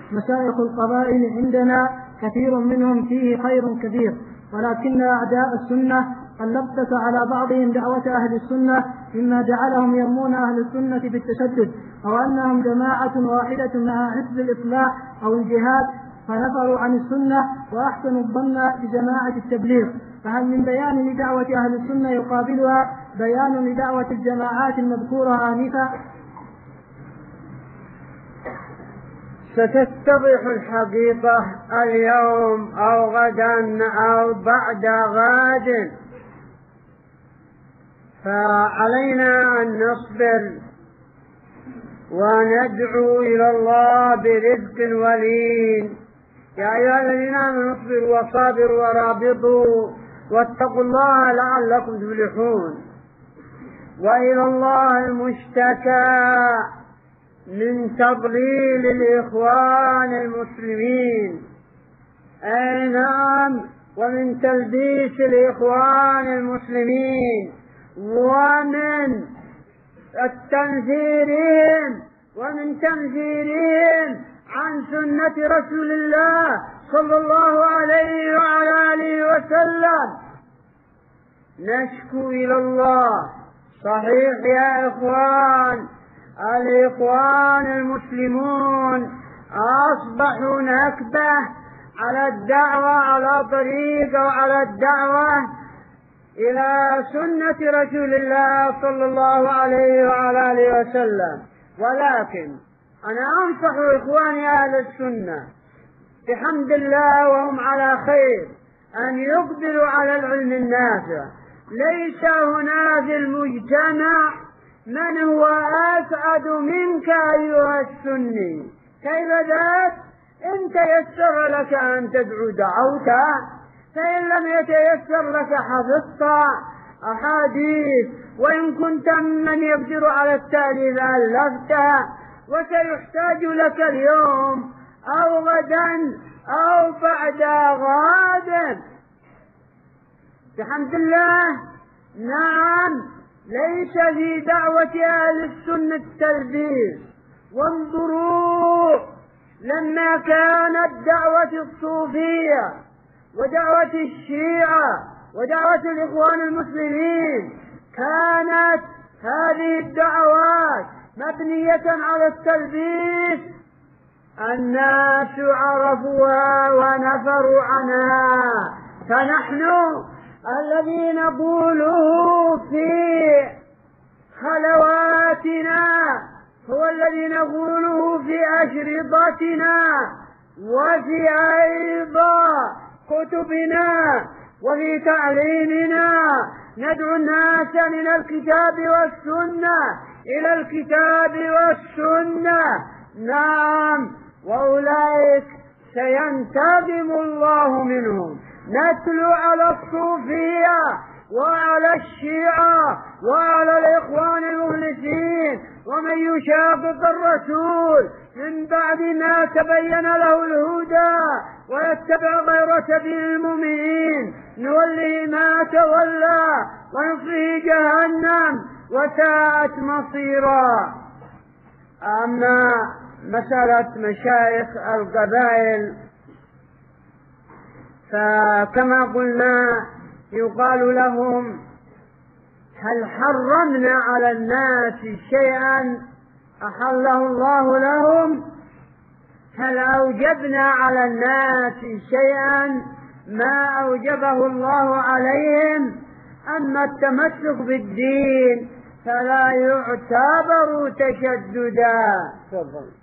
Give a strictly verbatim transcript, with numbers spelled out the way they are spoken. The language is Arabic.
مشايخ القبائل عندنا كثير منهم فيه خير كثير، ولكن أعداء السنة قد لبس على بعضهم دعوة أهل السنة مما جعلهم يرمون أهل السنة بالتشدد، أو أنهم جماعة واحدة مع حزب الإصلاح أو الجهاد فنفروا عن السنة وأحسنوا الظن بجماعة التبليغ. فهل من بيان لدعوة أهل السنة يقابلها بيان لدعوة الجماعات المذكورة آنفا؟ ستتضح الحقيقة اليوم أو غدا أو بعد غد، فعلينا أن نصبر وندعو إلى الله برزق ولين. يا أيها الذين آمنوا اصبروا وصابروا ورابطوا واتقوا الله لعلكم تفلحون. وإلى الله المشتكى من تضليل الإخوان المسلمين، أي نعم، ومن تلبيس الإخوان المسلمين ومن التنفيرهم ومن تنفيرهم عن سنة رسول الله صلى الله عليه وعلى آله وسلم. نشكو إلى الله. صحيح يا إخوان، الإخوان المسلمون أصبحوا نكبة على الدعوة على طريق وعلى الدعوة إلى سنة رسول الله صلى الله عليه وعلى آله وسلم. ولكن أنا أنصح إخواني أهل السنة بحمد الله وهم على خير أن يقبلوا على العلم النافع. ليس هنا في المجتمع من هو أسعد منك أيها السني. كيف ذاك؟ إن تيسر لك أن تدعو دعوت، فإن لم يتيسر لك حفظت أحاديث، وإن كنت ممن يقدر على التأليف ألفت. وسيحتاج لك اليوم أو غدا أو بعد غد بحمد الله. نعم، ليس في دعوة أهل السنة التلبيس. وانظروا لما كانت دعوة الصوفية ودعوة الشيعة ودعوة الإخوان المسلمين، كانت هذه الدعوات مبنية على التلبيس، الناس عرفوها ونفروا عنها. فنحن الذي نقوله في خلواتنا هو الذي نقوله في أشرطتنا وفي أيضا كتبنا وفي تعليمنا. ندعو الناس من الكتاب والسنة إلى الكتاب والسنة. نعم، وأولئك سينتقم الله منهم. نتلو على الصوفية وعلى الشيعة وعلى الإخوان المخلصين ومن يشاقق الرسول من بعد ما تبين له الهدى ويتبع غير سبيل المؤمنين نوله ما تولى ونصله جهنم وساءت مصيرا. أما مسألة مشايخ القبائل فكما قلنا يقال لهم: هل حرمنا على الناس شيئا أحله الله لهم؟ هل أوجبنا على الناس شيئا ما أوجبه الله عليهم؟ أما التمسك بالدين فلا يعتبر تشددا.